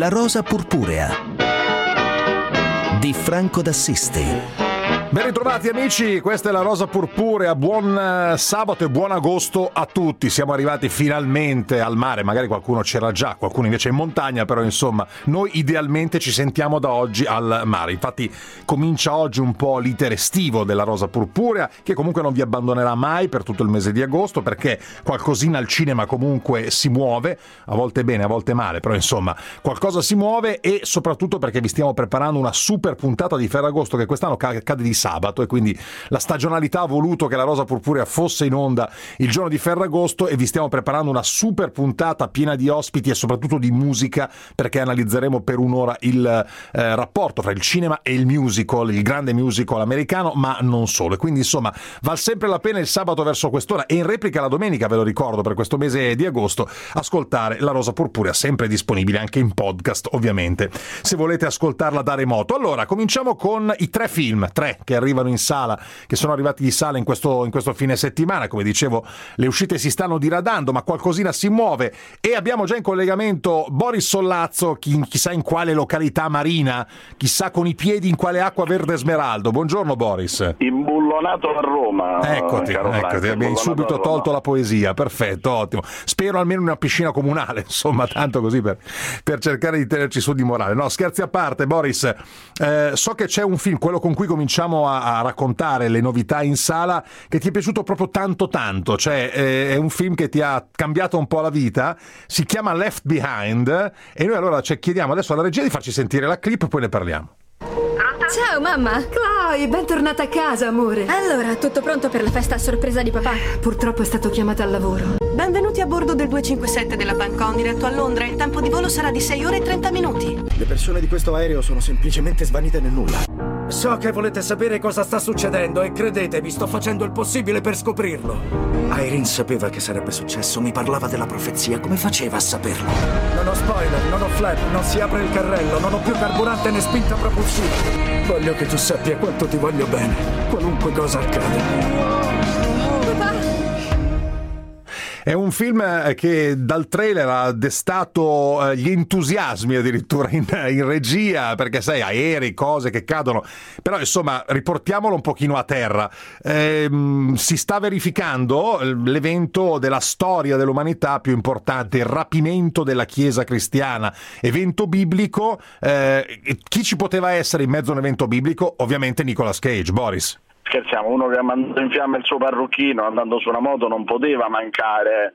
La rosa purpurea di Franco d'Assisi. Ben ritrovati amici, questa è La Rosa Purpurea, buon sabato e buon agosto a tutti. Siamo arrivati finalmente al mare, magari qualcuno c'era già, qualcuno invece in montagna, però insomma noi idealmente ci sentiamo da oggi al mare. Infatti comincia oggi un po' l'iter estivo della Rosa Purpurea, che comunque non vi abbandonerà mai per tutto il mese di agosto, perché qualcosina al cinema comunque si muove, a volte bene, a volte male, però insomma qualcosa si muove, e soprattutto perché vi stiamo preparando una super puntata di Ferragosto che quest'anno cade di sabato, e quindi la stagionalità ha voluto che La Rosa Purpurea fosse in onda il giorno di Ferragosto, e vi stiamo preparando una super puntata piena di ospiti e soprattutto di musica, perché analizzeremo per un'ora il rapporto fra il cinema e il musical, il grande musical americano, ma non solo. E quindi insomma val sempre la pena il sabato verso quest'ora, e in replica la domenica, ve lo ricordo, per questo mese di agosto, ascoltare La Rosa Purpurea, sempre disponibile anche in podcast ovviamente, se volete ascoltarla da remoto. Allora cominciamo con i tre film, che arrivano in sala, che sono arrivati in sala in questo fine settimana. Come dicevo, le uscite si stanno diradando, ma qualcosina si muove, e abbiamo già in collegamento Boris Sollazzo, chissà in quale località marina, chissà con i piedi in quale acqua verde smeraldo. Buongiorno Boris. Imbullonato a Roma. Eccoti, abbiamo subito tolto la poesia, perfetto, ottimo. Spero almeno in una piscina comunale, insomma, tanto così per cercare di tenerci su di morale. No, scherzi a parte, Boris, so che c'è un film, quello con cui cominciamo a raccontare le novità in sala, che ti è piaciuto proprio tanto, cioè è un film che ti ha cambiato un po' la vita, si chiama Left Behind, e noi allora chiediamo adesso alla regia di farci sentire la clip e poi ne parliamo. Ciao mamma! Chloe, bentornata a casa, amore. Allora, tutto pronto per la festa a sorpresa di papà? Purtroppo è stato chiamato al lavoro. Benvenuti a bordo del 257 della Bancon diretto a Londra. Il tempo di volo sarà di 6 ore e 30 minuti. Le persone di questo aereo sono semplicemente svanite nel nulla. So che volete sapere cosa sta succedendo, e credetemi, sto facendo il possibile per scoprirlo. Irene sapeva che sarebbe successo, mi parlava della profezia, come faceva a saperlo? Non ho spoiler, non ho flap, non si apre il carrello, non ho più carburante né spinta propulsiva. Voglio che tu sappia quanto ti voglio bene, qualunque cosa accada. È un film che dal trailer ha destato gli entusiasmi addirittura in regia, perché sai, aerei, cose che cadono, però insomma riportiamolo un pochino a terra. Si sta verificando l'evento della storia dell'umanità più importante, il rapimento della Chiesa cristiana, evento biblico. Chi ci poteva essere in mezzo a un evento biblico? Ovviamente Nicolas Cage. Boris. Scherziamo, uno che ha mandato in fiamme il suo parrucchino andando su una moto non poteva mancare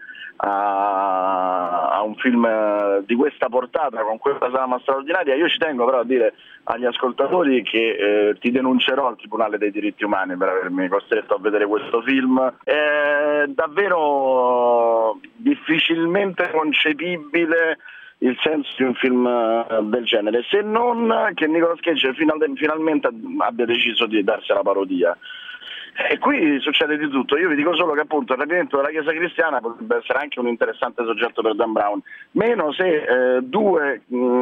a un film di questa portata, con questa trama straordinaria. Io ci tengo però a dire agli ascoltatori che ti denuncerò al Tribunale dei diritti umani per avermi costretto a vedere questo film. È davvero difficilmente concepibile il senso di un film del genere, se non che Nicolas Cage finalmente abbia deciso di darsi alla parodia. E qui succede di tutto. Io vi dico solo che appunto il rapimento della Chiesa cristiana potrebbe essere anche un interessante soggetto per Dan Brown, meno se due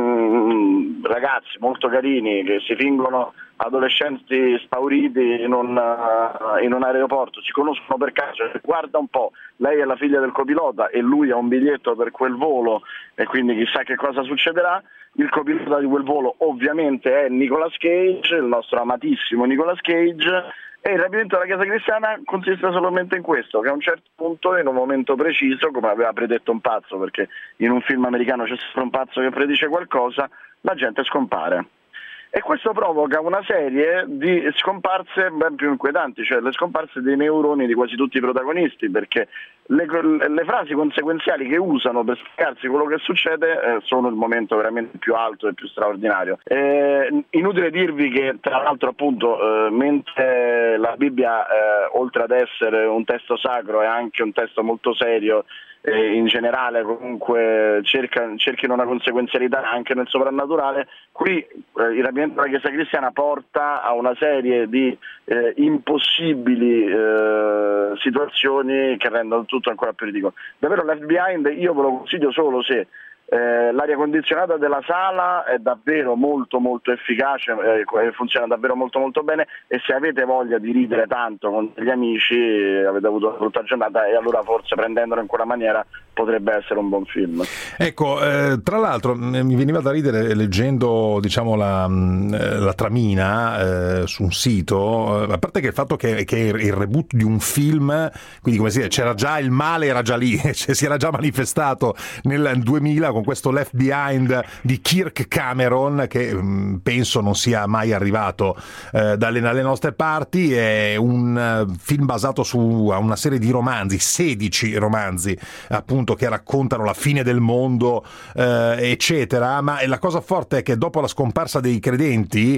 ragazzi molto carini che si fingono adolescenti spauriti in un aeroporto si conoscono per caso, e guarda un po', lei è la figlia del copilota e lui ha un biglietto per quel volo, e quindi chissà che cosa succederà. Il copilota di quel volo ovviamente è Nicolas Cage, il nostro amatissimo Nicolas Cage, e il rapimento della Chiesa cristiana consiste solamente in questo, che a un certo punto, in un momento preciso, come aveva predetto un pazzo, perché in un film americano c'è sempre un pazzo che predice qualcosa, la gente scompare. E questo provoca una serie di scomparse ben più inquietanti, cioè le scomparse dei neuroni di quasi tutti i protagonisti, perché le frasi conseguenziali che usano per spiegarsi quello che succede sono il momento veramente più alto e più straordinario. Inutile dirvi che, tra l'altro, appunto, mentre la Bibbia, oltre ad essere un testo sacro, è anche un testo molto serio, in generale comunque cerchino una conseguenzialità anche nel soprannaturale, qui il rapimento della Chiesa cristiana porta a una serie di impossibili situazioni che rendono tutto ancora più ridicolo. Davvero Left Behind io ve lo consiglio solo se l'aria condizionata della sala è davvero molto molto efficace, funziona davvero molto molto bene, e se avete voglia di ridere tanto con gli amici, avete avuto una brutta giornata, e allora forse prendendolo in quella maniera potrebbe essere un buon film. Ecco, tra l'altro mi veniva da ridere leggendo, diciamo, la tramina su un sito, a parte che il fatto che il reboot di un film, quindi come si dice, c'era già il male, era già lì, cioè, si era già manifestato nel 2000 con questo Left Behind di Kirk Cameron, che penso non sia mai arrivato dalle nostre parti. È un film basato su una serie di romanzi, 16 romanzi appunto, che raccontano la fine del mondo, eccetera. Ma la cosa forte è che dopo la scomparsa dei credenti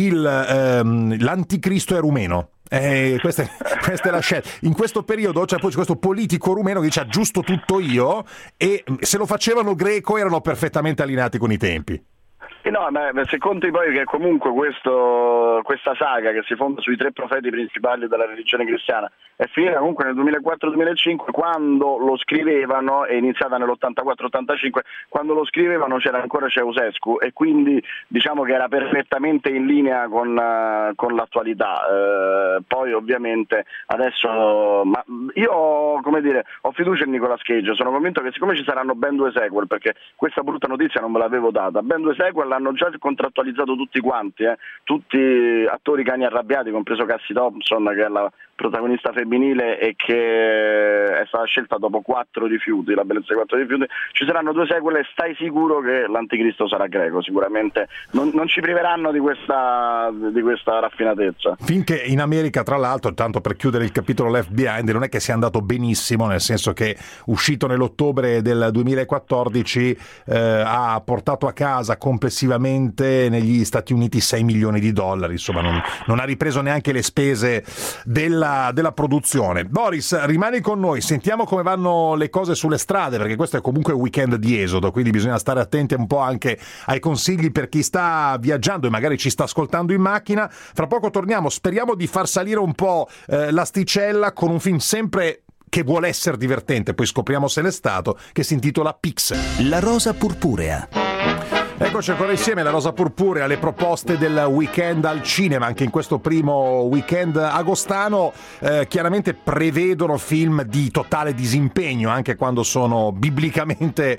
l'anticristo è rumeno. Questa è la scelta. In questo periodo c'è poi questo politico rumeno che dice aggiusto tutto io, e se lo facevano greco erano perfettamente allineati con i tempi. No, ma se conti poi che comunque questa saga che si fonda sui 3 profeti principali della religione cristiana è finita comunque nel 2004-2005, quando lo scrivevano, è iniziata nell'84-85, quando lo scrivevano c'era ancora Ceausescu, e quindi diciamo che era perfettamente in linea con l'attualità. Poi ovviamente adesso, ma io, come dire, ho fiducia in Nicolas Cage, sono convinto che siccome ci saranno ben 2 sequel, perché questa brutta notizia non ve l'avevo data, ben 2 sequel l'hanno già contrattualizzato tutti quanti, tutti attori cani arrabbiati, compreso Cassie Thompson, che è la protagonista femminile e che è stata scelta dopo 4 rifiuti, la bellezza di 4 rifiuti. Ci saranno 2 sequel e stai sicuro che l'anticristo sarà greco, sicuramente non ci priveranno di questa raffinatezza. Finché in America, tra l'altro, tanto per chiudere il capitolo Left Behind, non è che sia andato benissimo, nel senso che uscito nell'ottobre del 2014 ha portato a casa complessivamente negli Stati Uniti $6 milioni, insomma non ha ripreso neanche le spese della produzione. Boris, rimani con noi, sentiamo come vanno le cose sulle strade, perché questo è comunque un weekend di esodo, quindi bisogna stare attenti un po' anche ai consigli per chi sta viaggiando e magari ci sta ascoltando in macchina. Fra poco torniamo, speriamo di far salire un po' l'asticella con un film sempre che vuole essere divertente, poi scopriamo se l'è stato, che si intitola Pix. La rosa purpurea. Eccoci ancora insieme, la rosa purpurea, le proposte del weekend al cinema. Anche in questo primo weekend agostano chiaramente prevedono film di totale disimpegno, anche quando sono biblicamente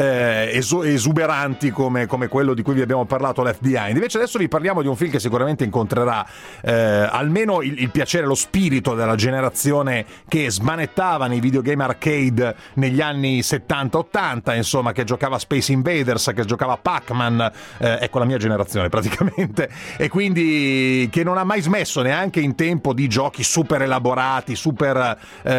esuberanti come quello di cui vi abbiamo parlato, Left Behind. Invece adesso vi parliamo di un film che sicuramente incontrerà almeno il piacere, lo spirito della generazione che smanettava nei videogame arcade negli anni 70-80, insomma, che giocava Space Invaders, che giocava Pac-Man, ecco la mia generazione praticamente, e quindi che non ha mai smesso neanche in tempo di giochi super elaborati, super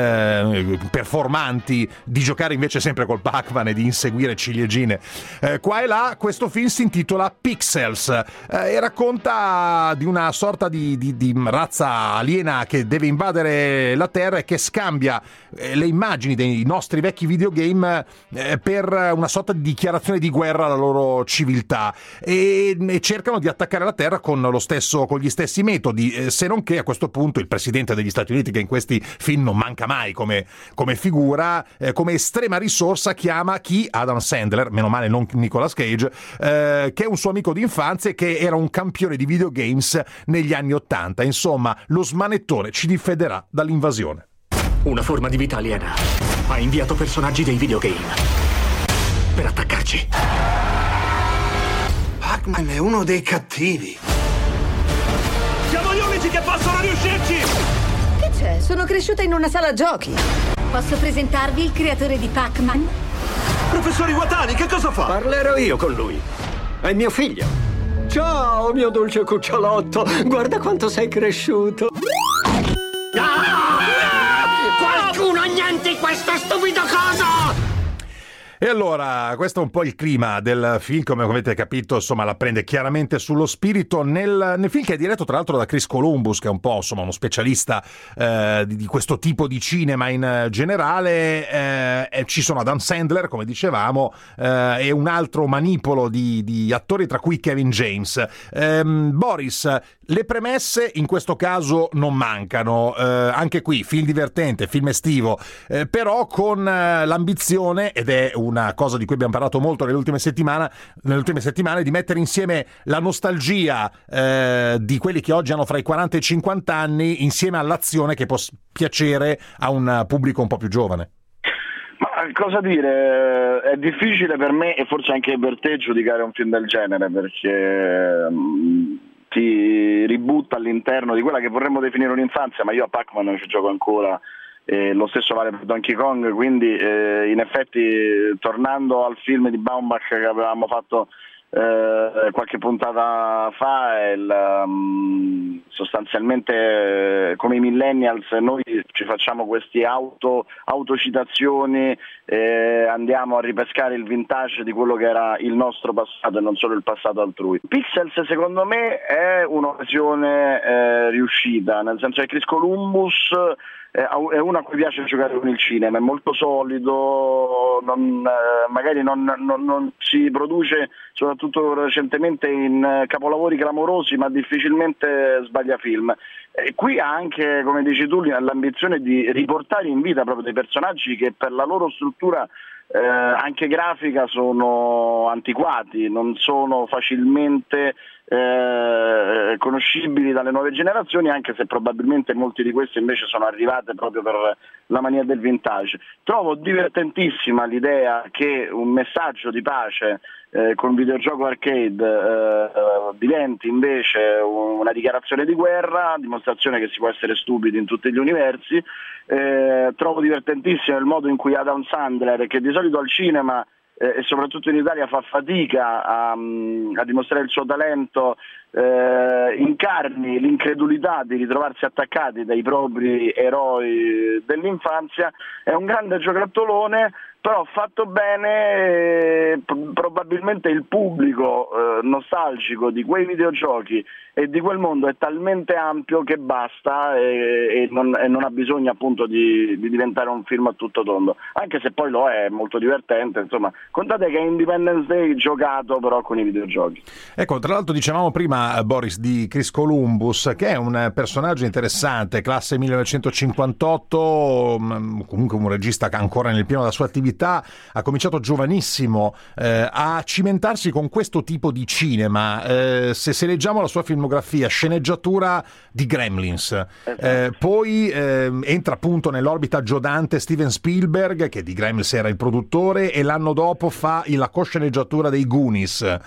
performanti, di giocare invece sempre col Pac-Man e di inseguire ciliegine qua e là. Questo film si intitola Pixels e racconta di una sorta di razza aliena che deve invadere la Terra e che scambia le immagini dei nostri vecchi videogame per una sorta di dichiarazione di guerra alla loro civiltà, e cercano di attaccare la Terra con gli stessi metodi, se non che a questo punto il presidente degli Stati Uniti, che in questi film non manca mai come figura, come estrema risorsa chiama Adam Sandler, meno male non Nicolas Cage, che è un suo amico d'infanzia e che era un campione di videogames negli anni '80. Insomma, lo smanettone ci difenderà dall'invasione. Una forma di vita aliena ha inviato personaggi dei videogame per attaccarci. Pac-Man è uno dei cattivi. Siamo gli unici che possono riuscirci! Che c'è? Sono cresciuta in una sala giochi. Posso presentarvi il creatore di Pac-Man? Professor Iwatani, che cosa fa? Parlerò io con lui. È mio figlio. Ciao, mio dolce cucciolotto. Guarda quanto sei cresciuto. Qualcuno annienti questo stupido coso! E allora, questo è un po' il clima del film, come avete capito, insomma, la prende chiaramente sullo spirito nel film, che è diretto tra l'altro da Chris Columbus, che è un po', insomma, uno specialista di questo tipo di cinema in generale. Ci sono Adam Sandler, come dicevamo, e un altro manipolo di attori, tra cui Kevin James. Boris, le premesse in questo caso non mancano, anche qui film divertente, film estivo, però con l'ambizione, ed è una cosa di cui abbiamo parlato molto nelle ultime settimane, di mettere insieme la nostalgia di quelli che oggi hanno fra i 40 e i 50 anni insieme all'azione che può piacere a un pubblico un po' più giovane. Ma cosa dire? È difficile per me e forse anche per te giudicare un film del genere, perché ti ributta all'interno di quella che vorremmo definire un'infanzia, ma io a Pac-Man non ci gioco ancora, lo stesso vale per Donkey Kong, quindi in effetti tornando al film di Baumbach che avevamo fatto qualche puntata fa, sostanzialmente come i millennials noi ci facciamo questi autocitazioni, andiamo a ripescare il vintage di quello che era il nostro passato e non solo il passato altrui. Pixels secondo me è un'occasione riuscita, nel senso che Chris Columbus è uno a cui piace giocare con il cinema, è molto solido, magari non si produce, soprattutto recentemente, in capolavori clamorosi, ma difficilmente sbaglia film. E qui ha anche, come dici tu, l'ambizione di riportare in vita proprio dei personaggi che per la loro struttura anche grafica sono antiquati, non sono facilmente conoscibili dalle nuove generazioni, anche se probabilmente molti di questi invece sono arrivate proprio per la mania del vintage. Trovo divertentissima l'idea che un messaggio di pace con videogioco arcade diventi invece una dichiarazione di guerra, dimostrazione che si può essere stupidi in tutti gli universi. Trovo divertentissimo il modo in cui Adam Sandler, che di solito al cinema e soprattutto in Italia fa fatica a dimostrare il suo talento, incarni l'incredulità di ritrovarsi attaccati dai propri eroi dell'infanzia. È un grande giocattolone, però fatto bene. Probabilmente il pubblico nostalgico di quei videogiochi e di quel mondo è talmente ampio che basta e non ha bisogno appunto di diventare un film a tutto tondo, anche se poi lo è molto divertente. Insomma, contate che è Independence Day giocato però con i videogiochi. Ecco, tra l'altro dicevamo prima, Boris, di Chris Columbus, che è un personaggio interessante, classe 1958, comunque un regista che ancora nel pieno della sua attività, ha cominciato giovanissimo a cimentarsi con questo tipo di cinema. Se leggiamo la sua filmografia, sceneggiatura di Gremlins, poi entra appunto nell'orbita giodante Steven Spielberg, che di Gremlins era il produttore, e l'anno dopo fa la cosceneggiatura dei Goonies,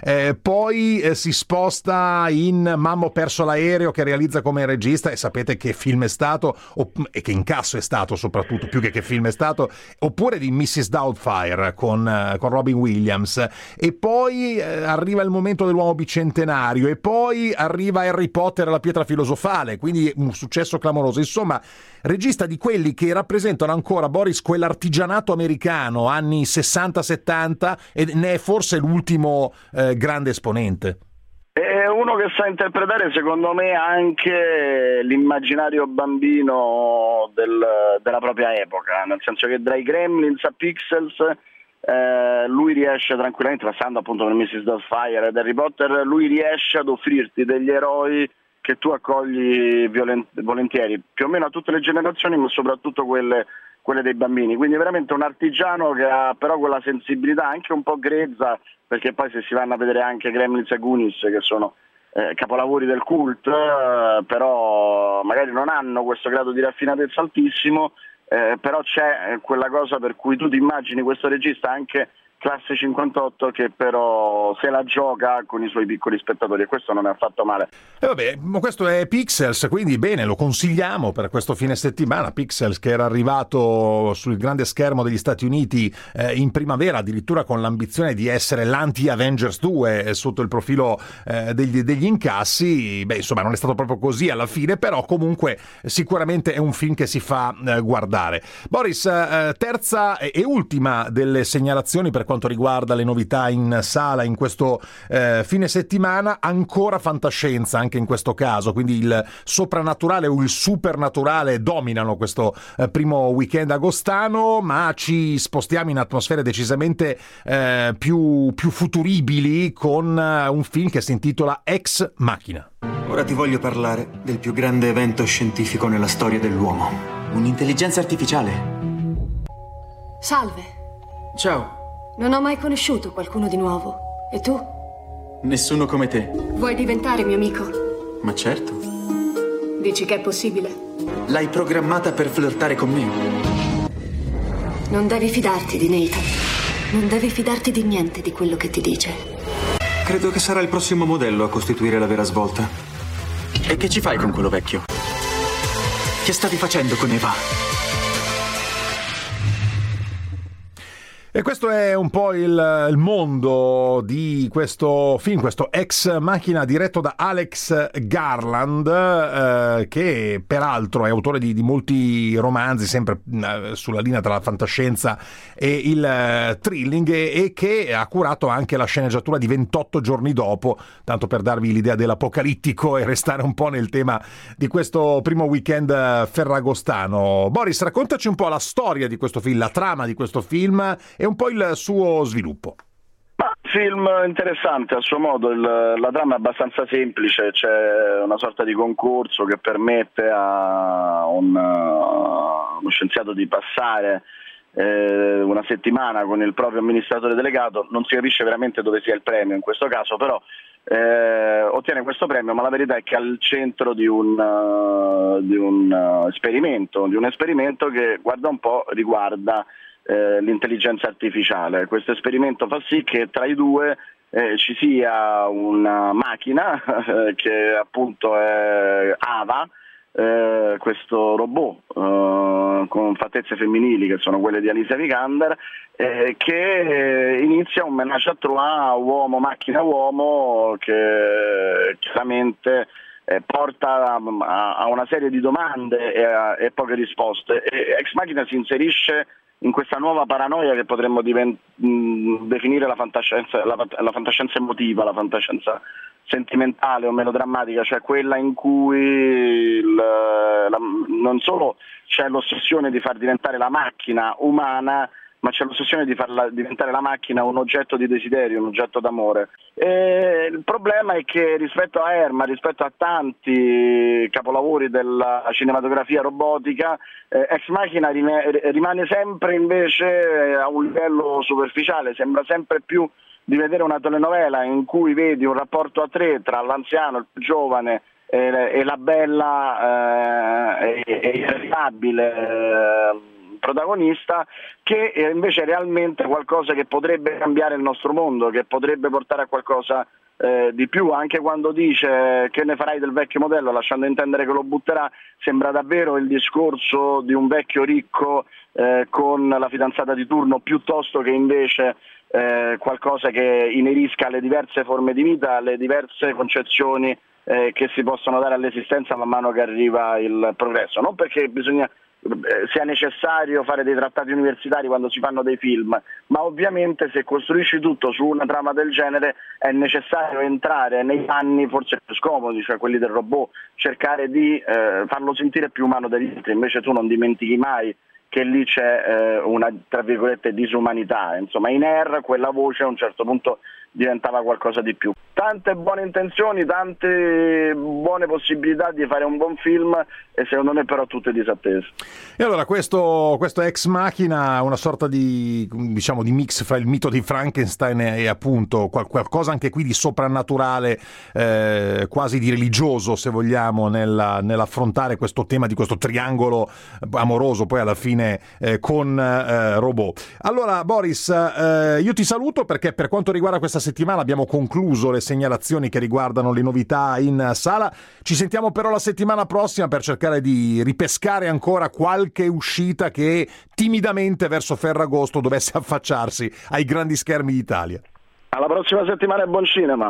poi si sposta in Mamma ho perso l'aereo, che realizza come regista, e sapete che film è stato, e che incasso è stato soprattutto, più che film è stato, oppure di Mrs. Doubtfire con Robin Williams, e poi arriva il momento dell'uomo bicentenario, e poi arriva Harry Potter e la pietra filosofale, quindi un successo clamoroso. Insomma, regista di quelli che rappresentano ancora, Boris, quell'artigianato americano anni 60-70, e ne è forse l'ultimo grande esponente. È uno che sa interpretare, secondo me, anche l'immaginario bambino della propria epoca, nel senso che tra i Gremlins a Pixels lui riesce tranquillamente, passando appunto per Mrs. Doubtfire ed Harry Potter, lui riesce ad offrirti degli eroi che tu accogli volentieri, più o meno a tutte le generazioni, ma soprattutto quelle dei bambini. Quindi veramente un artigiano che ha però quella sensibilità anche un po' grezza, perché poi se si vanno a vedere anche Gremlins e Goonies, che sono capolavori del cult, però magari non hanno questo grado di raffinatezza altissimo, però c'è quella cosa per cui tu ti immagini questo regista anche classe 58 che però se la gioca con i suoi piccoli spettatori, e questo non è affatto male. E vabbè, questo è Pixels, quindi bene, lo consigliamo per questo fine settimana. Pixels, che era arrivato sul grande schermo degli Stati Uniti in primavera, addirittura con l'ambizione di essere l'anti-Avengers 2 sotto il profilo degli incassi. Beh, insomma, non è stato proprio così alla fine, però comunque sicuramente è un film che si fa guardare. Boris, terza e ultima delle segnalazioni per quanto riguarda le novità in sala in questo fine settimana, ancora fantascienza anche in questo caso, quindi il soprannaturale o il supernaturale dominano questo primo weekend agostano, ma ci spostiamo in atmosfere decisamente più futuribili con un film che si intitola Ex Machina. Ora ti voglio parlare del più grande evento scientifico nella storia dell'uomo. Un'intelligenza artificiale. Salve. Ciao. Non ho mai conosciuto qualcuno di nuovo. E tu? Nessuno come te. Vuoi diventare mio amico? Ma certo. Dici che è possibile? L'hai programmata per flirtare con me. Non devi fidarti di Nathan. Non devi fidarti di niente di quello che ti dice. Credo che sarà il prossimo modello a costituire la vera svolta. E che ci fai con quello vecchio? Che stavi facendo con Eva? E questo è un po' il mondo di questo film, questo Ex Machina diretto da Alex Garland, che peraltro è autore di molti romanzi, sempre sulla linea tra la fantascienza e il thrilling, e che ha curato anche la sceneggiatura di 28 giorni dopo, tanto per darvi l'idea dell'apocalittico e restare un po' nel tema di questo primo weekend ferragostano. Boris, raccontaci un po' la storia di questo film, la trama di questo film e un po' il suo sviluppo. Film interessante a suo modo, la trama è abbastanza semplice, c'è una sorta di concorso che permette a uno scienziato di passare una settimana con il proprio amministratore delegato, non si capisce veramente dove sia il premio in questo caso, però ottiene questo premio, ma la verità è che è al centro di un esperimento che, guarda un po', riguarda l'intelligenza artificiale. Questo esperimento fa sì che tra i due ci sia una macchina che appunto è Ava, questo robot con fattezze femminili che sono quelle di Alicia Vikander, che inizia un ménage à trois uomo-macchina-uomo che chiaramente porta a una serie di domande e poche risposte. Ex Machina si inserisce in questa nuova paranoia che potremmo definire la fantascienza emotiva, la fantascienza sentimentale o melodrammatica, cioè quella in cui non solo c'è l'ossessione di far diventare la macchina umana, ma c'è l'ossessione di farla diventare la macchina un oggetto di desiderio, un oggetto d'amore. E il problema è che rispetto a Herman, rispetto a tanti capolavori della cinematografia robotica, Ex Machina rimane sempre invece a un livello superficiale, sembra sempre più di vedere una telenovela in cui vedi un rapporto a tre tra l'anziano, il più giovane e la bella e irritabile protagonista, che è invece realmente qualcosa che potrebbe cambiare il nostro mondo, che potrebbe portare a qualcosa di più. Anche quando dice che ne farai del vecchio modello, lasciando intendere che lo butterà, sembra davvero il discorso di un vecchio ricco con la fidanzata di turno, piuttosto che invece qualcosa che inerisca le diverse forme di vita, le diverse concezioni che si possono dare all'esistenza man mano che arriva il progresso. Non perché sia necessario fare dei trattati universitari quando si fanno dei film, ma ovviamente se costruisci tutto su una trama del genere è necessario entrare nei panni forse più scomodi, cioè quelli del robot, cercare di farlo sentire più umano degli altri. Invece tu non dimentichi mai che lì c'è una, tra virgolette, disumanità. Insomma, in Air quella voce a un certo punto diventava qualcosa di più. Tante buone intenzioni, tante buone possibilità di fare un buon film, e secondo me però tutte disattese. E allora questo Ex Machina, una sorta di, diciamo, di mix fra il mito di Frankenstein e appunto qualcosa anche qui di soprannaturale, quasi di religioso, se vogliamo, nell'affrontare questo tema di questo triangolo amoroso poi alla fine con robot. Allora Boris, io ti saluto perché per quanto riguarda questa settimana abbiamo concluso le segnalazioni che riguardano le novità in sala. Ci sentiamo però la settimana prossima per cercare di ripescare ancora qualche uscita che timidamente verso Ferragosto dovesse affacciarsi ai grandi schermi d'Italia. Alla prossima settimana e buon cinema.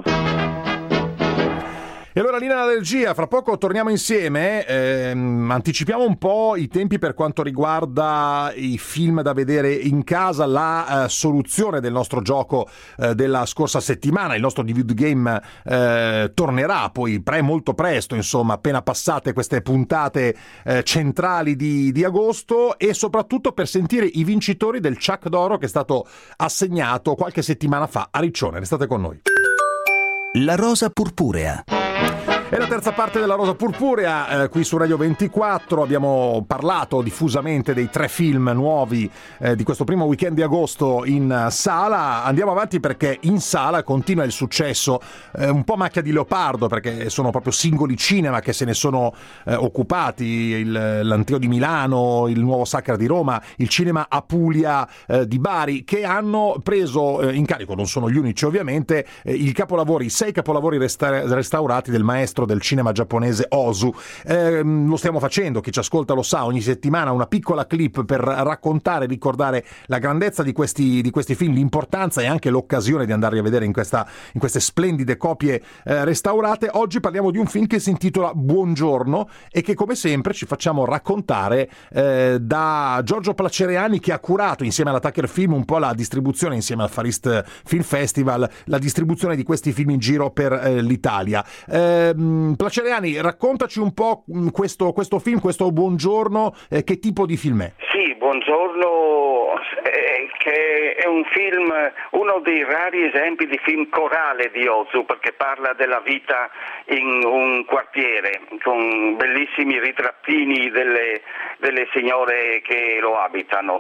E allora linea della regia, fra poco torniamo insieme, anticipiamo un po' i tempi per quanto riguarda i film da vedere in casa, la soluzione del nostro gioco della scorsa settimana, il nostro DVD Game tornerà poi molto presto, insomma, appena passate queste puntate centrali di agosto, e soprattutto per sentire i vincitori del Chuck d'Oro che è stato assegnato qualche settimana fa a Riccione. Restate con noi. La rosa purpurea. E la terza parte della Rosa Purpurea, qui su Radio 24 abbiamo parlato diffusamente dei 3 film nuovi di questo primo weekend di agosto in sala. Andiamo avanti perché in sala continua il successo, un po' macchia di leopardo perché sono proprio singoli cinema che se ne sono occupati, l'Anteo di Milano, il Nuovo Sacra di Roma, il Cinema Apulia di Bari, che hanno preso in carico, non sono gli unici ovviamente, i 6 capolavori restaurati del maestro del cinema giapponese Ozu. Lo stiamo facendo, chi ci ascolta lo sa, ogni settimana una piccola clip per raccontare, ricordare la grandezza di questi film, l'importanza e anche l'occasione di andarli a vedere in queste splendide copie restaurate. Oggi parliamo di un film che si intitola Buongiorno e che come sempre ci facciamo raccontare da Giorgio Placereani, che ha curato insieme alla Tucker Film un po' la distribuzione, insieme al Far East Film Festival, la distribuzione di questi film in giro per l'Italia. Placereani, raccontaci un po' questo film, questo Buongiorno, che tipo di film è? Sì, Buongiorno, che è un film, uno dei rari esempi di film corale di Ozu, perché parla della vita in un quartiere con bellissimi ritrattini delle signore che lo abitano.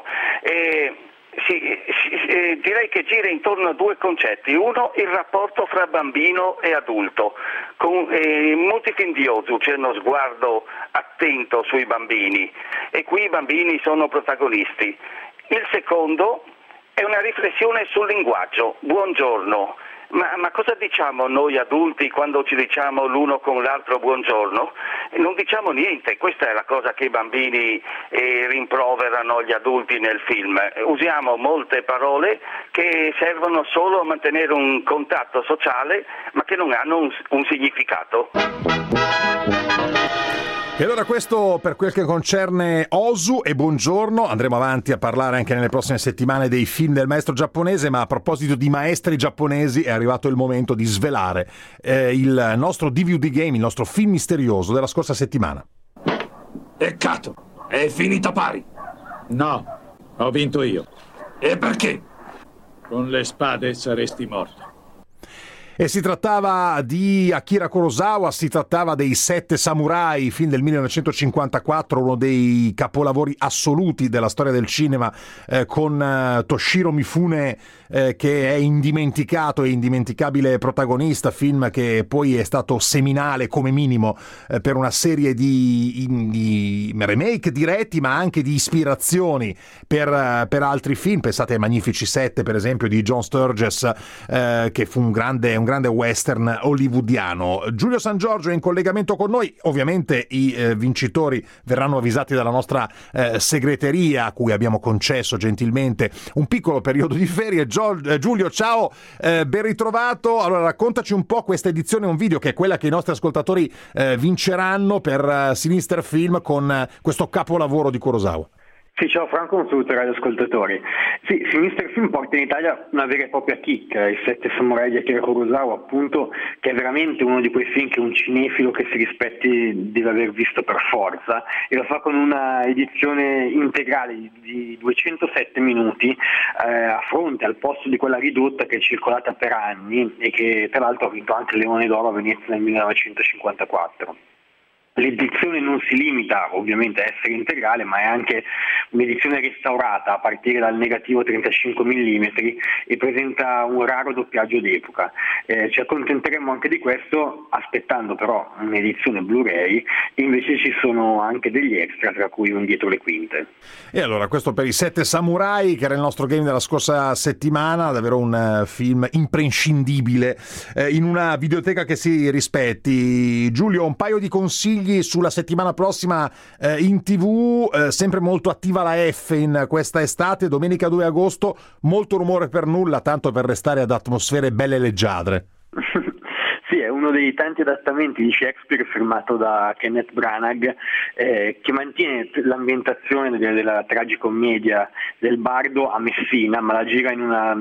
Direi che gira intorno a 2 concetti. Uno, il rapporto fra bambino e adulto. In molti film di Ozu c'è uno sguardo attento sui bambini e qui i bambini sono protagonisti. Il secondo è una riflessione sul linguaggio. Buongiorno. Ma cosa diciamo noi adulti quando ci diciamo l'uno con l'altro buongiorno? Non diciamo niente, questa è la cosa che i bambini rimproverano gli adulti nel film. Usiamo molte parole che servono solo a mantenere un contatto sociale, ma che non hanno un significato. E allora questo per quel che concerne Ozu e Buongiorno. Andremo avanti a parlare anche nelle prossime settimane dei film del maestro giapponese, ma a proposito di maestri giapponesi è arrivato il momento di svelare il nostro DVD game, il nostro film misterioso della scorsa settimana. Peccato, è finita pari. No, ho vinto io. E perché? Con le spade saresti morto. E si trattava di Akira Kurosawa, si trattava dei 7 Samurai, film del 1954, uno dei capolavori assoluti della storia del cinema, con Toshiro Mifune che è indimenticato e indimenticabile protagonista, film che poi è stato seminale come minimo per una serie di remake diretti ma anche di ispirazioni per altri film. Pensate ai Magnifici 7 per esempio di John Sturges, che fu un grande western hollywoodiano. Giulio San Giorgio è in collegamento con noi, ovviamente i vincitori verranno avvisati dalla nostra segreteria a cui abbiamo concesso gentilmente un piccolo periodo di ferie. Giulio, ciao, ben ritrovato. Allora raccontaci un po' questa edizione un video che è quella che i nostri ascoltatori vinceranno per Sinister Film con questo capolavoro di Kurosawa. Sì, ciao Franco, un saluto ai radioascoltatori. Sì, Sinister Film porta in Italia una vera e propria chicca, i 7 Samurai di Akira Kurosawa, appunto, che è veramente uno di quei film che un cinefilo che si rispetti deve aver visto per forza, e lo fa con una edizione integrale di 207 minuti, a fronte al posto di quella ridotta che è circolata per anni e che tra l'altro ha vinto anche il Leone d'Oro a Venezia nel 1954. L'edizione non si limita ovviamente a essere integrale, ma è anche un'edizione restaurata a partire dal negativo 35 mm e presenta un raro doppiaggio d'epoca. Ci accontenteremo anche di questo, aspettando però un'edizione Blu-ray, e invece ci sono anche degli extra, tra cui un dietro le quinte. E allora questo per i 7 Samurai, che era il nostro game della scorsa settimana, davvero un film imprescindibile in una videoteca che si rispetti. Giulio, un paio di consigli sulla settimana prossima in TV, sempre molto attiva la F in questa estate, domenica 2 agosto, molto rumore per nulla, tanto per restare ad atmosfere belle e leggiadre. Sì, è uno dei tanti adattamenti di Shakespeare firmato da Kenneth Branagh, che mantiene l'ambientazione della tragicommedia del bardo a Messina, ma la gira in una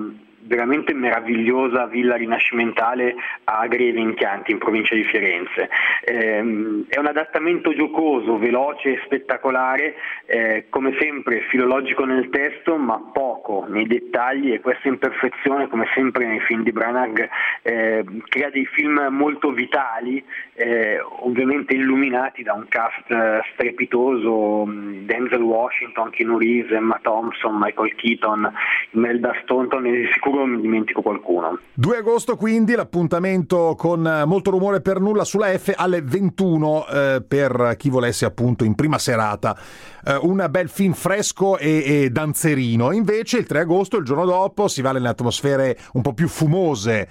veramente meravigliosa villa rinascimentale a Greve in Chianti, in provincia di Firenze. È un adattamento giocoso, veloce e spettacolare, come sempre filologico nel testo ma poco nei dettagli, e questa imperfezione, come sempre nei film di Branagh, crea dei film molto vitali, ovviamente illuminati da un cast strepitoso: Denzel Washington, Keanu Reeves, Emma Thompson, Michael Keaton, Imelda Staunton, e di sicuro mi dimentico qualcuno. 2 agosto quindi l'appuntamento con Molto rumore per nulla sulla F alle 21, per chi volesse appunto in prima serata un bel film fresco e danzerino. Invece il 3 agosto, il giorno dopo, si va nelle atmosfere un po' più fumose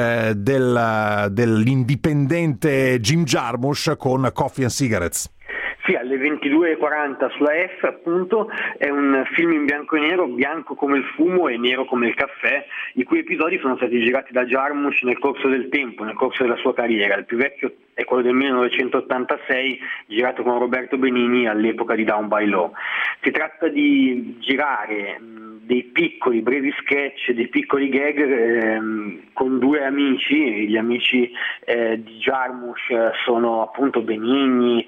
dell'indipendente Jim Jarmusch con Coffee and Cigarettes. Sì, alle 22:40 sulla F, appunto, è un film in bianco e nero, bianco come il fumo e nero come il caffè, i cui episodi sono stati girati da Jarmusch nel corso del tempo, nel corso della sua carriera. Il più vecchio è quello del 1986, girato con Roberto Benigni all'epoca di Down by Law. Si tratta di girare dei piccoli brevi sketch, dei piccoli gag con 2 amici. Gli amici di Jarmusch sono appunto Benigni,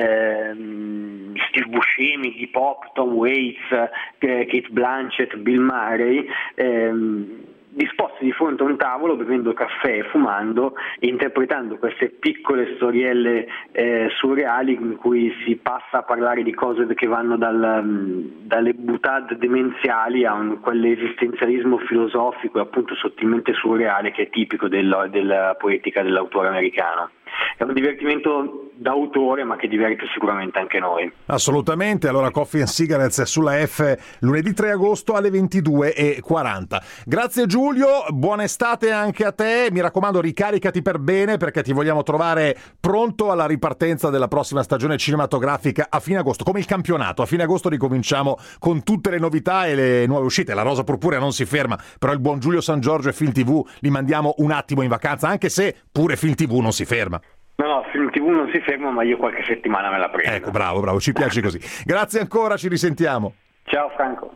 Steve Buscemi, Iggy Pop, Tom Waits, Kate Blanchett, Bill Murray, disposti di fronte a un tavolo, bevendo caffè e fumando, e interpretando queste piccole storielle surreali in cui si passa a parlare di cose che vanno dalle boutade demenziali a quell'esistenzialismo filosofico e appunto sottilmente surreale che è tipico della poetica dell'autore americano. È un divertimento d'autore, ma che diverte sicuramente anche noi. Assolutamente. Allora Coffee and Cigarettes sulla F lunedì 3 agosto alle 22:40. Grazie Giulio, buona estate anche a te. Mi raccomando, ricaricati per bene, perché ti vogliamo trovare pronto alla ripartenza della prossima stagione cinematografica a fine agosto, come il campionato. A fine agosto ricominciamo con tutte le novità e le nuove uscite. La Rosa Purpurea non si ferma, però il buon Giulio San Giorgio e Film TV li mandiamo un attimo in vacanza, anche se pure Film TV non si ferma. No, Film TV non si ferma, ma io qualche settimana me la prendo. Ecco, bravo, ci piace così. Grazie ancora, ci risentiamo. Ciao Franco.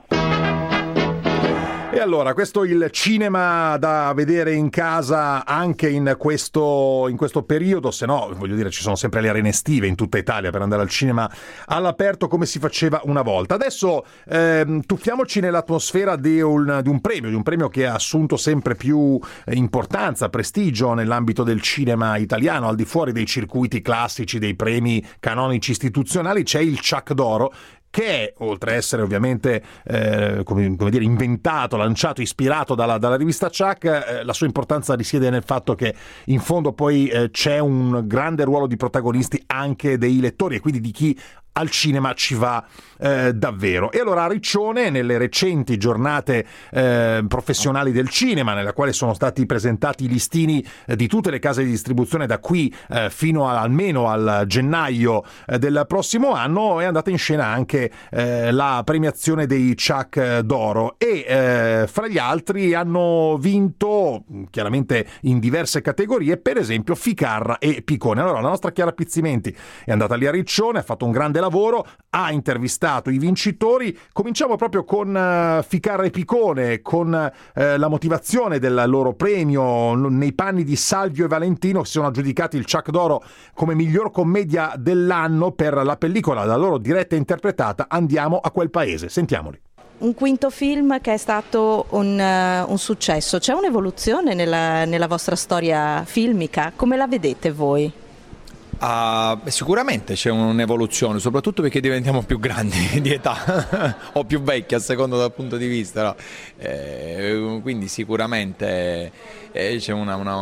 E allora, questo è il cinema da vedere in casa anche in questo periodo, se no, voglio dire, ci sono sempre le arene estive in tutta Italia per andare al cinema all'aperto come si faceva una volta. Adesso tuffiamoci nell'atmosfera di un premio che ha assunto sempre più importanza, prestigio nell'ambito del cinema italiano, al di fuori dei circuiti classici, dei premi canonici istituzionali. C'è il Ciak d'Oro, che è, oltre a essere ovviamente come dire, inventato, lanciato, ispirato dalla rivista Ciak, la sua importanza risiede nel fatto che in fondo poi c'è un grande ruolo di protagonisti anche dei lettori e quindi di chi al cinema ci va davvero. E allora a Riccione, nelle recenti giornate professionali del cinema, nella quale sono stati presentati i listini di tutte le case di distribuzione da qui fino almeno al gennaio del prossimo anno, è andata in scena anche la premiazione dei Ciak d'Oro, e fra gli altri hanno vinto chiaramente in diverse categorie, per esempio Ficarra e Piccone. Allora la nostra Chiara Pizzimenti è andata lì a Riccione, ha fatto un grande lavoro, ha intervistato i vincitori. Cominciamo proprio con Ficarra e Piccone, con la motivazione del loro premio, nei panni di Salvio e Valentino, che si sono aggiudicati il Ciak d'Oro come miglior commedia dell'anno per la pellicola da loro diretta e interpretata Andiamo a quel paese. Sentiamoli. Un quinto film che è stato un successo. C'è un'evoluzione nella vostra storia filmica? Come la vedete voi? Sicuramente c'è un'evoluzione, soprattutto perché diventiamo più grandi di età o più vecchi, a seconda dal punto di vista, no? Quindi sicuramente c'è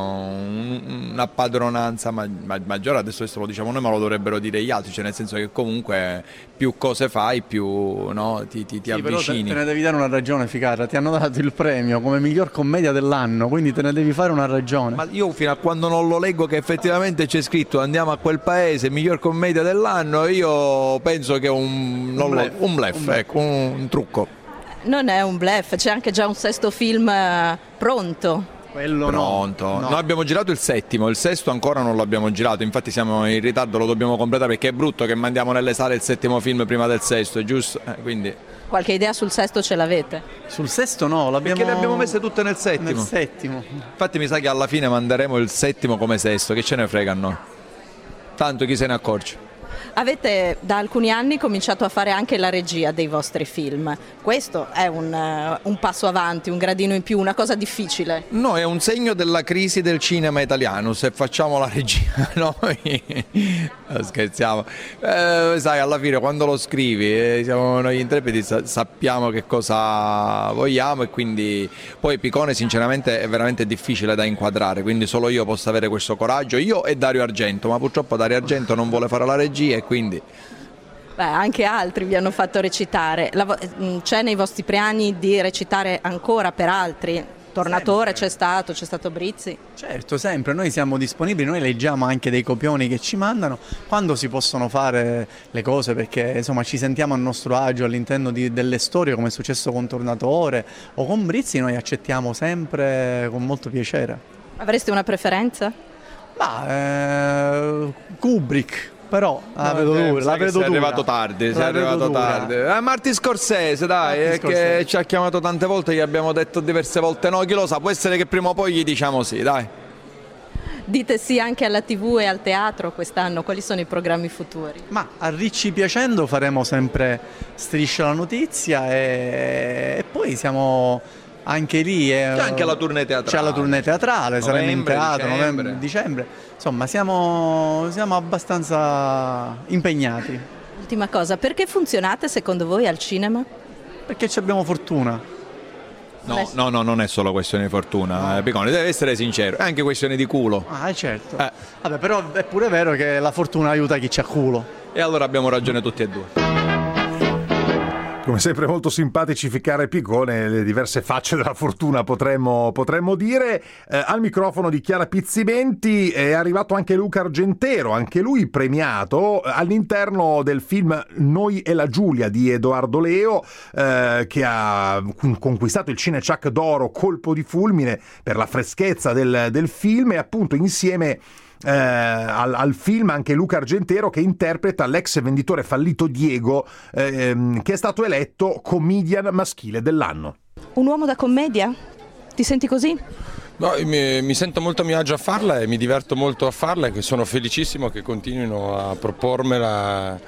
una padronanza maggiore. Adesso lo diciamo noi, ma lo dovrebbero dire gli altri, cioè nel senso che comunque più cose fai, più no, ti avvicini. Però te ne devi dare una ragione, Ficarra, ti hanno dato il premio come miglior commedia dell'anno, quindi te ne devi fare una ragione. Ma io fino a quando non lo leggo che effettivamente c'è scritto Andiamo a quel paese, miglior commedia dell'anno, io penso che è un bluff, ecco, un trucco. Non è un bluff, c'è anche già un sesto film pronto. Quello pronto. No. Noi abbiamo girato il settimo, il sesto ancora non l'abbiamo girato, infatti siamo in ritardo, lo dobbiamo completare perché è brutto che mandiamo nelle sale il settimo film prima del sesto, giusto? Quindi Qualche idea sul sesto ce l'avete? Sul sesto no, perché le abbiamo messe tutte nel settimo. Infatti mi sa che alla fine manderemo il settimo come sesto, che ce ne frega a noi. Tanto chi se ne accorge. Avete da alcuni anni cominciato a fare anche la regia dei vostri film. Questo è un passo avanti, un gradino in più, una cosa difficile. No, è un segno della crisi del cinema italiano, se facciamo la regia noi scherziamo. Sai, alla fine quando lo scrivi, siamo noi intrepidi, sappiamo che cosa vogliamo e quindi poi Piccone sinceramente è veramente difficile da inquadrare, quindi solo io posso avere questo coraggio, io e Dario Argento, ma purtroppo Dario Argento non vuole fare la regia e quindi... Anche altri vi hanno fatto recitare. C'è nei vostri piani di recitare ancora per altri? Tornatore c'è stato Brizzi. Certo, sempre, noi siamo disponibili, noi leggiamo anche dei copioni che ci mandano quando si possono fare le cose, perché insomma ci sentiamo a nostro agio all'interno delle storie, come è successo con Tornatore o con Brizzi, noi accettiamo sempre con molto piacere. Avreste una preferenza? Kubrick. Però la vedo dura. Sei arrivato tardi. Martin Scorsese, dai, che ci ha chiamato tante volte, gli abbiamo detto diverse volte no, chi lo sa, può essere che prima o poi gli diciamo sì, dai. Dite sì anche alla TV e al teatro quest'anno, quali sono i programmi futuri? Ma a Ricci piacendo faremo sempre Striscia la Notizia e poi siamo... Anche lì c'è anche la tournée teatrale. C'è la tournée teatrale, saremo in teatro dicembre. Dicembre. Insomma, siamo abbastanza impegnati. Ultima cosa, perché funzionate secondo voi al cinema? Perché ci abbiamo fortuna. No, non è solo questione di fortuna, Piccone, deve essere sincero, è anche questione di culo. Certo. Vabbè, però è pure vero che la fortuna aiuta chi c'ha culo. E allora abbiamo ragione tutti e due. Come sempre molto simpatici Ficcare Piccone, le diverse facce della fortuna potremmo dire. Al microfono di Chiara Pizzimenti è arrivato anche Luca Argentero, anche lui premiato all'interno del film Noi e la Giulia di Edoardo Leo, che ha conquistato il Cinechuck d'oro colpo di fulmine per la freschezza del film e appunto insieme al film anche Luca Argentero che interpreta l'ex venditore fallito Diego, che è stato eletto comedian maschile dell'anno. Un uomo da commedia? Ti senti così? No, mi sento molto a mio agio a farla e mi diverto molto a farla e che sono felicissimo che continuino a propormela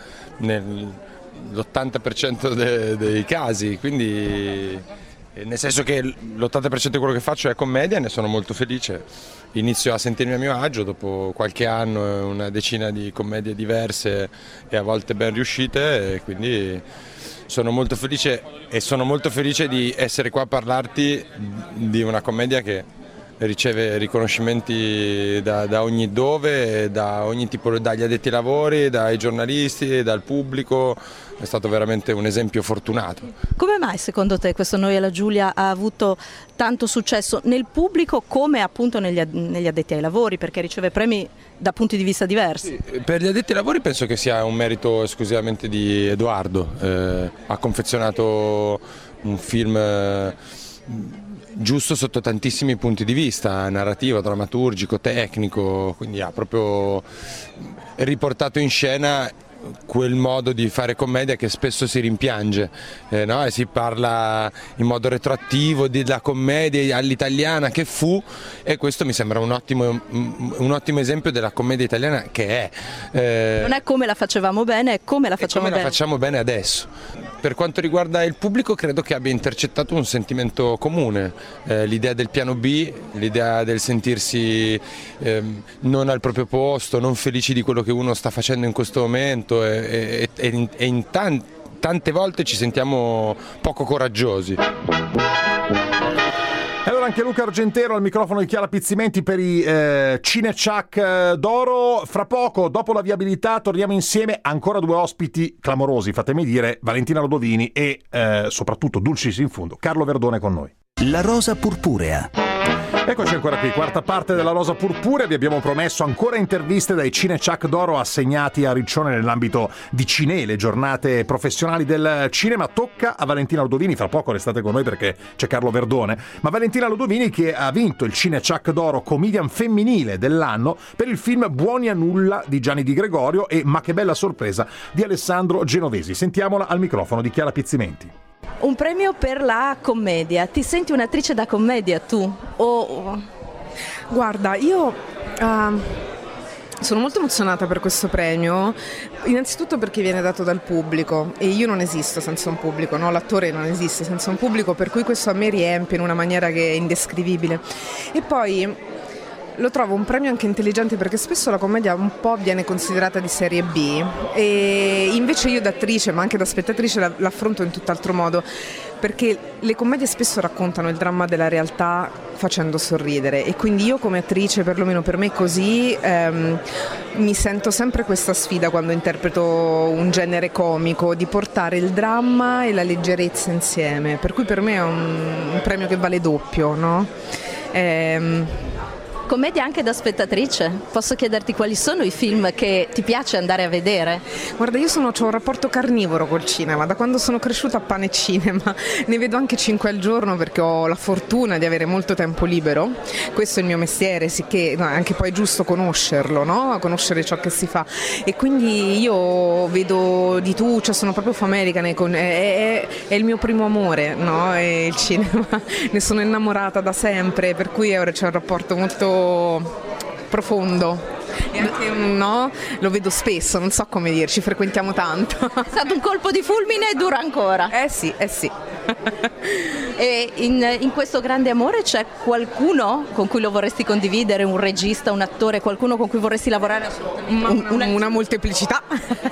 nell'80% dei casi, quindi nel senso che l'80% di quello che faccio è commedia e ne sono molto felice. Inizio a sentirmi a mio agio dopo qualche anno, una decina di commedie diverse e a volte ben riuscite e quindi sono molto felice di essere qua a parlarti di una commedia che riceve riconoscimenti da ogni dove, da ogni tipo, dagli addetti ai lavori, dai giornalisti, dal pubblico. È stato veramente un esempio fortunato. Come mai secondo te questo Noi e la Giulia ha avuto tanto successo nel pubblico come appunto negli addetti ai lavori, perché riceve premi da punti di vista diversi? Sì, per gli addetti ai lavori penso che sia un merito esclusivamente di Edoardo. Ha confezionato un film giusto sotto tantissimi punti di vista, narrativo, drammaturgico, tecnico, quindi ha proprio riportato in scena quel modo di fare commedia che spesso si rimpiange, no? E si parla in modo retroattivo della commedia all'italiana che fu, e questo mi sembra un ottimo esempio della commedia italiana che è. Non è come la facevamo bene, è come la facciamo bene. La facciamo bene adesso. Per quanto riguarda il pubblico credo che abbia intercettato un sentimento comune, l'idea del piano B, l'idea del sentirsi non al proprio posto, non felici di quello che uno sta facendo in questo momento e in tante volte ci sentiamo poco coraggiosi. Allora anche Luca Argentero al microfono di Chiara Pizzimenti per i Cinechuck d'oro. Fra poco, dopo la viabilità, torniamo insieme, ancora due ospiti clamorosi, fatemi dire, Valentina Lodovini e soprattutto dulcis in fundo, Carlo Verdone con noi. La rosa purpurea. Eccoci ancora qui, quarta parte della Rosa Purpurea. Vi abbiamo promesso ancora interviste dai Cinechuck d'oro assegnati a Riccione nell'ambito di Cine, le giornate professionali del cinema. Tocca a Valentina Lodovini, fra poco restate con noi perché c'è Carlo Verdone, ma Valentina Lodovini che ha vinto il Cinechuck d'oro comedian femminile dell'anno per il film Buoni a nulla di Gianni Di Gregorio e Ma che bella sorpresa di Alessandro Genovesi. Sentiamola al microfono di Chiara Pizzimenti. Un premio per la commedia. Ti senti un'attrice da commedia tu? Guarda, io sono molto emozionata per questo premio, innanzitutto perché viene dato dal pubblico e io non esisto senza un pubblico, no? L'attore non esiste senza un pubblico, per cui questo a me riempie in una maniera che è indescrivibile. E poi lo trovo un premio anche intelligente perché spesso la commedia un po' viene considerata di serie B e invece io da attrice ma anche da spettatrice l'affronto in tutt'altro modo, perché le commedie spesso raccontano il dramma della realtà facendo sorridere e quindi io come attrice, perlomeno per me così, mi sento sempre questa sfida quando interpreto un genere comico di portare il dramma e la leggerezza insieme, per cui per me è un premio che vale doppio, no? Commedia anche da spettatrice, posso chiederti quali sono i film che ti piace andare a vedere? Guarda, io ho un rapporto carnivoro col cinema, da quando sono cresciuta a pane e cinema, ne vedo anche 5 al giorno perché ho la fortuna di avere molto tempo libero, questo è il mio mestiere, sicché è anche poi giusto conoscerlo, no? Conoscere ciò che si fa e quindi io vedo di tu, cioè sono proprio famelica, è il mio primo amore, no? È il cinema, ne sono innamorata da sempre, per cui ora c'è un rapporto molto profondo e anche no, lo vedo spesso, non so come dire, ci frequentiamo tanto. È stato un colpo di fulmine e dura ancora. Sì. E in questo grande amore c'è qualcuno con cui lo vorresti condividere, un regista, un attore, qualcuno con cui vorresti lavorare assolutamente? Una molteplicità.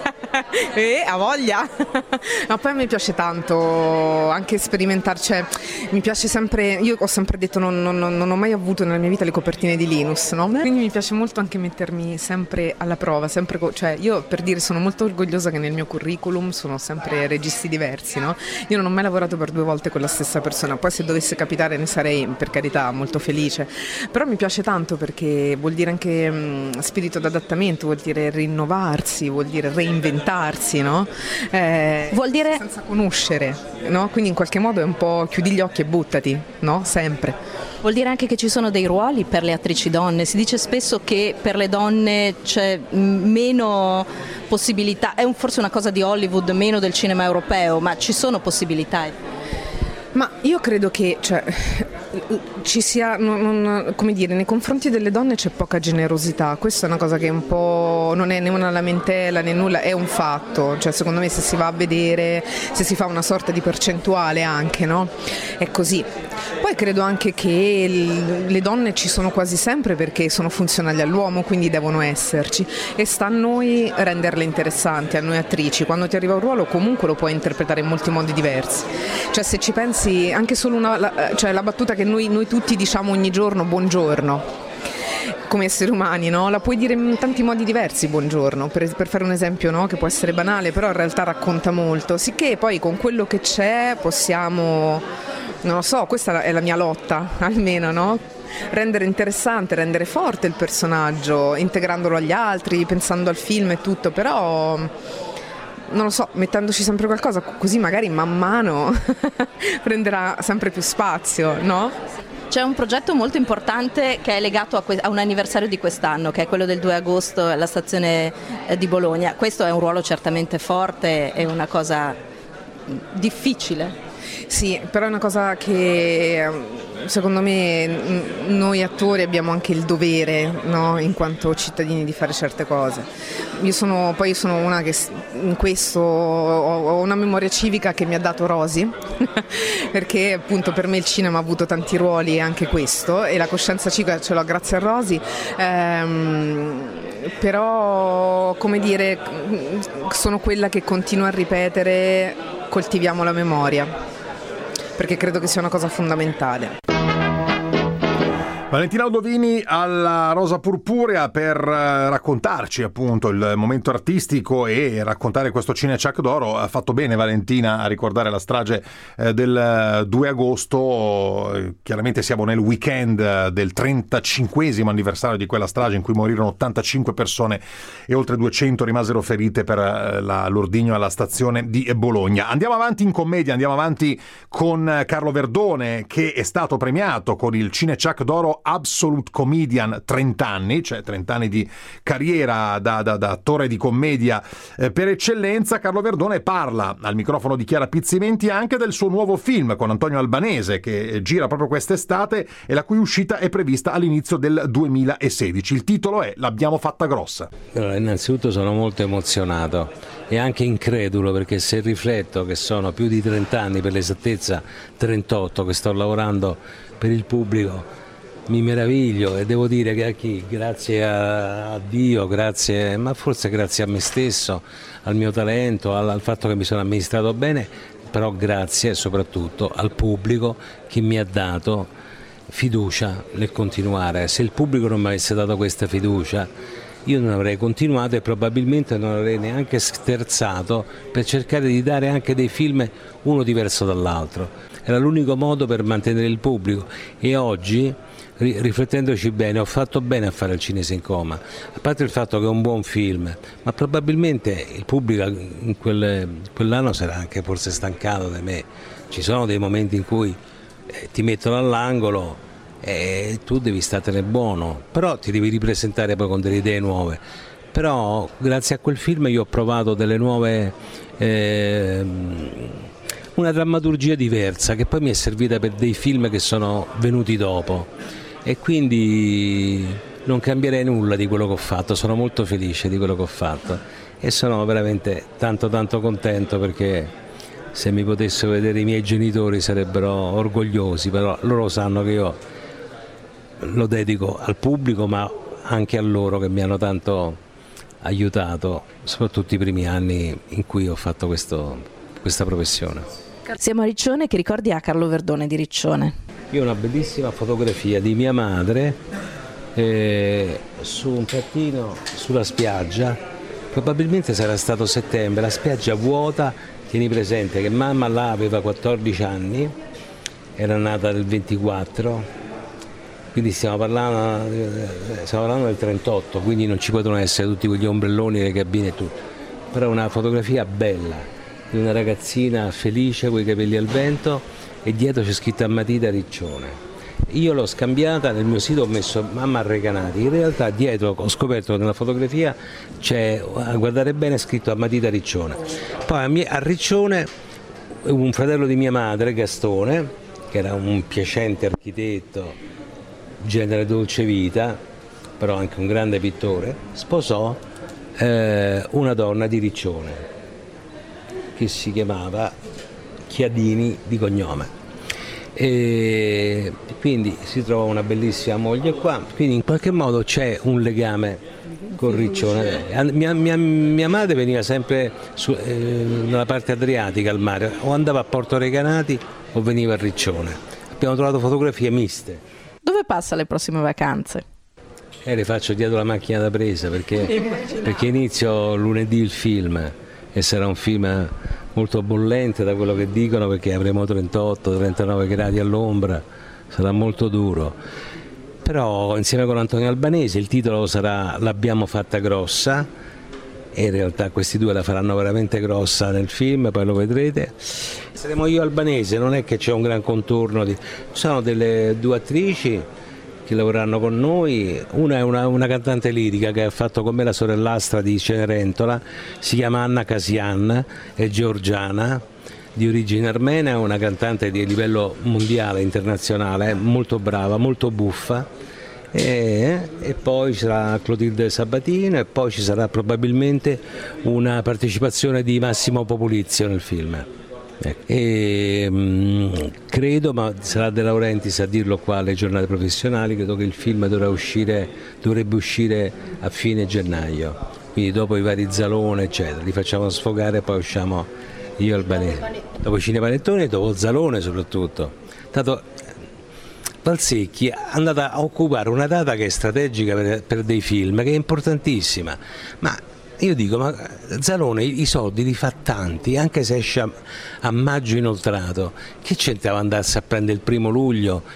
A voglia. Ma poi mi piace tanto anche sperimentare, cioè mi piace sempre, io ho sempre detto non ho mai avuto nella mia vita le copertine di Linus, no? Quindi mi piace molto anche mettermi sempre alla prova, sempre cioè io per dire sono molto orgogliosa che nel mio curriculum sono sempre registi diversi, no? Io non ho mai lavorato per 2 volte con la stessa persona, poi se dovesse capitare ne sarei per carità molto felice, però mi piace tanto perché vuol dire anche spirito d'adattamento, vuol dire rinnovarsi, vuol dire reinventarsi, no? Vuol dire senza conoscere, no? Quindi in qualche modo è un po' chiudi gli occhi e buttati, no? Sempre. Vuol dire anche che ci sono dei ruoli per le attrici donne, si dice spesso che per le donne c'è meno possibilità, è forse una cosa di Hollywood, meno del cinema europeo, ma ci sono possibilità. Ma io credo che ci sia, come dire, nei confronti delle donne c'è poca generosità, questa è una cosa che un po' non è né una lamentela né nulla, è un fatto, cioè secondo me se si va a vedere, se si fa una sorta di percentuale anche, no? È così. Poi credo anche che le donne ci sono quasi sempre perché sono funzionali all'uomo, quindi devono esserci e sta a noi renderle interessanti, a noi attrici. Quando ti arriva un ruolo comunque lo puoi interpretare in molti modi diversi, cioè se ci pensi anche solo cioè la battuta che noi tutti diciamo ogni giorno, buongiorno, come esseri umani, no? La puoi dire in tanti modi diversi, buongiorno, per fare un esempio, no? Che può essere banale, però in realtà racconta molto, sicché poi con quello che c'è possiamo, non lo so, questa è la mia lotta, almeno, no? Rendere interessante, rendere forte il personaggio, integrandolo agli altri, pensando al film e tutto, però non lo so, mettendoci sempre qualcosa, così magari man mano prenderà sempre più spazio, no? C'è un progetto molto importante che è legato a un anniversario di quest'anno, che è quello del 2 agosto alla stazione di Bologna. Questo è un ruolo certamente forte, è una cosa difficile. Sì, però è una cosa che secondo me noi attori abbiamo anche il dovere, no? In quanto cittadini, di fare certe cose. Io sono una che in questo ho una memoria civica che mi ha dato Rosy perché appunto per me il cinema ha avuto tanti ruoli, anche questo, e la coscienza civica ce l'ho grazie a Rosy. Però come dire, sono quella che continua a ripetere: coltiviamo la memoria, perché credo che sia una cosa fondamentale. Valentina Udovini alla Rosa Purpurea per raccontarci appunto il momento artistico e raccontare questo Cinechuck d'Oro. Ha fatto bene Valentina a ricordare la strage del 2 agosto. Chiaramente siamo nel weekend del 35esimo anniversario di quella strage in cui morirono 85 persone e oltre 200 rimasero ferite per l'ordigno alla stazione di Bologna. Andiamo avanti in commedia, andiamo avanti con Carlo Verdone, che è stato premiato con il Cinechuck d'Oro suo Absolute Comedian 30 anni, cioè 30 anni di carriera da attore di commedia per eccellenza. Carlo Verdone parla al microfono di Chiara Pizzimenti anche del suo nuovo film con Antonio Albanese, che gira proprio quest'estate e la cui uscita è prevista all'inizio del 2016. Il titolo è L'abbiamo fatta grossa. Allora, innanzitutto sono molto emozionato e anche incredulo, perché se rifletto che sono più di 30 anni, per l'esattezza 38, che sto lavorando per il pubblico, mi meraviglio e devo dire che grazie a Dio, ma forse grazie a me stesso, al mio talento, al fatto che mi sono amministrato bene, però grazie soprattutto al pubblico che mi ha dato fiducia nel continuare. Se il pubblico non mi avesse dato questa fiducia, io non avrei continuato e probabilmente non avrei neanche sterzato per cercare di dare anche dei film uno diverso dall'altro. Era l'unico modo per mantenere il pubblico e oggi, riflettendoci bene, ho fatto bene a fare Il Cinese in coma, a parte il fatto che è un buon film, ma probabilmente il pubblico in quell'anno sarà anche forse stancato di me. Ci sono dei momenti in cui ti mettono all'angolo e tu devi startene buono, però ti devi ripresentare poi con delle idee nuove. Però grazie a quel film io ho provato delle nuove, una drammaturgia diversa che poi mi è servita per dei film che sono venuti dopo, e quindi non cambierei nulla di quello che ho fatto. Sono molto felice di quello che ho fatto e sono veramente tanto contento, perché se mi potessero vedere i miei genitori sarebbero orgogliosi, però loro sanno che io lo dedico al pubblico, ma anche a loro che mi hanno tanto aiutato, soprattutto i primi anni in cui ho fatto questa professione. Siamo a Riccione, che ricordi ha Carlo Verdone di Riccione? Io ho una bellissima fotografia di mia madre su un trattino sulla spiaggia, probabilmente sarà stato settembre, la spiaggia vuota. Tieni presente che mamma là aveva 14 anni, era nata nel 24, quindi stiamo parlando del 38, quindi non ci potevano essere tutti quegli ombrelloni, le cabine e tutto. Però è una fotografia bella di una ragazzina felice con i capelli al vento e dietro c'è scritto a matita Riccione. Io l'ho scambiata, nel mio sito ho messo mamma a Recanati, in realtà dietro ho scoperto che nella fotografia c'è, a guardare bene, scritto a matita Riccione. Poi a Riccione un fratello di mia madre, Gastone, che era un piacente architetto, genere dolce vita, però anche un grande pittore, sposò una donna di Riccione che si chiamava Chiadini di cognome. E quindi si trova una bellissima moglie qua, quindi in qualche modo c'è un legame con Riccione. Mia madre veniva sempre nella parte adriatica al mare, o andava a Porto Recanati o veniva a Riccione. Abbiamo trovato fotografie miste. Dove passa le prossime vacanze? Le faccio dietro la macchina da presa, perché inizio lunedì il film e sarà un film molto bollente da quello che dicono, perché avremo 38-39 gradi all'ombra, sarà molto duro. Però insieme con Antonio Albanese il titolo sarà L'abbiamo fatta grossa, e in realtà questi due la faranno veramente grossa nel film, poi lo vedrete. Saremo io e Albanese, non è che c'è un gran contorno, sono delle due attrici che lavoreranno con noi, una è una cantante lirica che ha fatto con me la sorellastra di Cenerentola, si chiama Anna Kasian, è georgiana, di origine armena, è una cantante di livello mondiale, internazionale, molto brava, molto buffa, e poi ci sarà Clotilde Sabatino, e poi ci sarà probabilmente una partecipazione di Massimo Populizio nel film. E credo, ma sarà De Laurentiis a dirlo qua alle giornate professionali, credo che il film dovrebbe uscire a fine gennaio, quindi dopo i vari Zalone eccetera, li facciamo sfogare e poi usciamo io e Albanese, dopo Cinepanettone e dopo Zalone soprattutto. Tanto Valsecchi è andata a occupare una data che è strategica per dei film, che è importantissima, ma io dico, ma Zalone i soldi li fa tanti, anche se esce a maggio inoltrato, che c'entrava andarsi a prendere il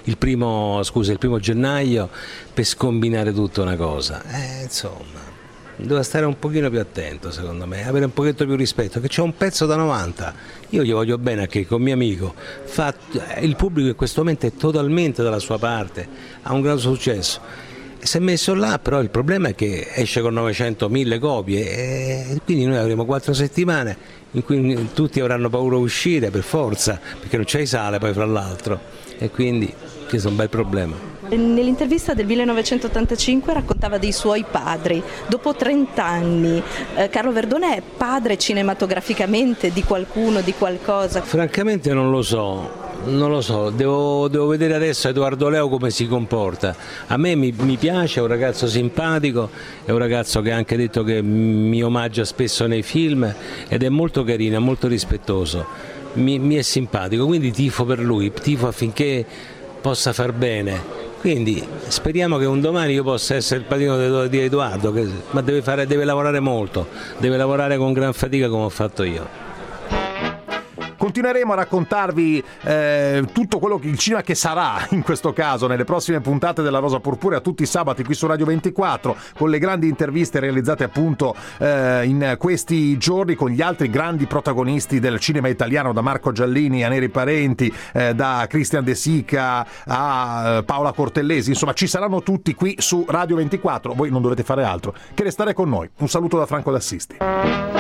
primo gennaio per scombinare tutta una cosa? Insomma. doveva stare un pochino più attento, secondo me, avere un pochetto più rispetto, che c'è un pezzo da 90, io gli voglio bene anche con mio amico, il pubblico in questo momento è totalmente dalla sua parte, ha un gran successo. Si è messo là, però il problema è che esce con 900.000 copie e quindi noi avremo 4 settimane in cui tutti avranno paura di uscire per forza, perché non c'è sale poi fra l'altro, e quindi questo è un bel problema. Nell'intervista del 1985 raccontava dei suoi padri. Dopo 30 anni Carlo Verdone è padre cinematograficamente di qualcuno, di qualcosa? Francamente non lo so, devo vedere adesso Edoardo Leo come si comporta. A me mi piace, è un ragazzo simpatico, è un ragazzo che ha anche detto che mi omaggia spesso nei film ed è molto carino, molto rispettoso, mi è simpatico, quindi tifo per lui, tifo affinché possa far bene. Quindi speriamo che un domani io possa essere il padrino di Edoardo, ma deve lavorare molto, deve lavorare con gran fatica come ho fatto io. Continueremo a raccontarvi tutto quello che il cinema che sarà in questo caso nelle prossime puntate della Rosa Purpurea, tutti i sabati qui su Radio 24, con le grandi interviste realizzate appunto in questi giorni con gli altri grandi protagonisti del cinema italiano, da Marco Giallini a Neri Parenti, da Christian De Sica a Paola Cortellesi, insomma ci saranno tutti qui su Radio 24, voi non dovete fare altro che restare con noi. Un saluto da Franco D'Assisti.